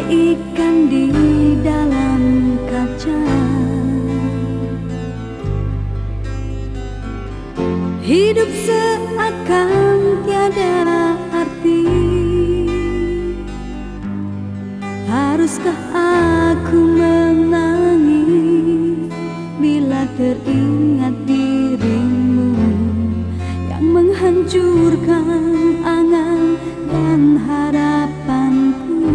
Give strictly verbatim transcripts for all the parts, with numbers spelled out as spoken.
ikan di dalam kaca. Hidup seakan tiada arti. Haruskah aku menangis bila teringat dirimu yang menghancurkan angan dan harapanku?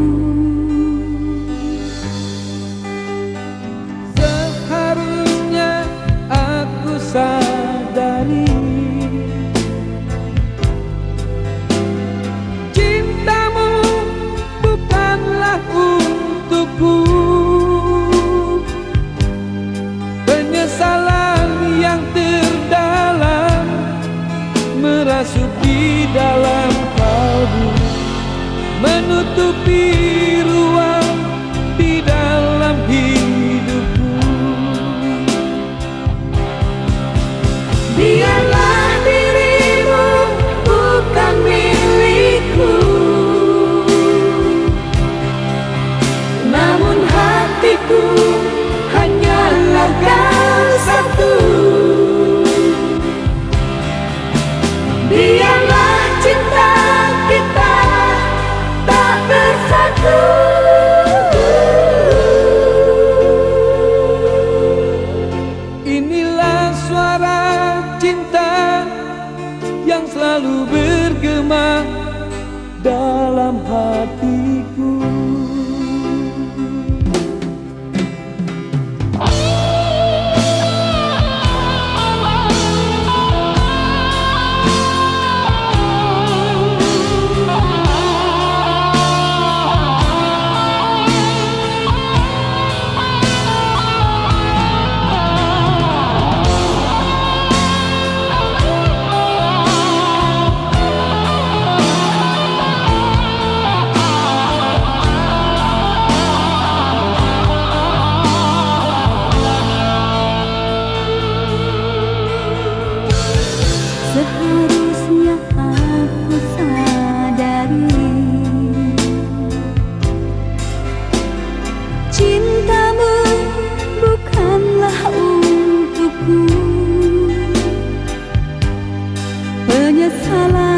Seharusnya aku sadari cintamu bukanlah untukku. Penyesalan yang terdalam merasuk di dalam kalbu, menutupi ruang di dalam hidupku. Biarlah dirimu bukan milikku, namun hatiku hanyalah kau satu. Biarlah cinta kita tak bersatu. Inilah suara cinta yang selalu bergema dalam hatiku. Seharusnya aku sadari cintamu bukanlah untukku. Penyesalan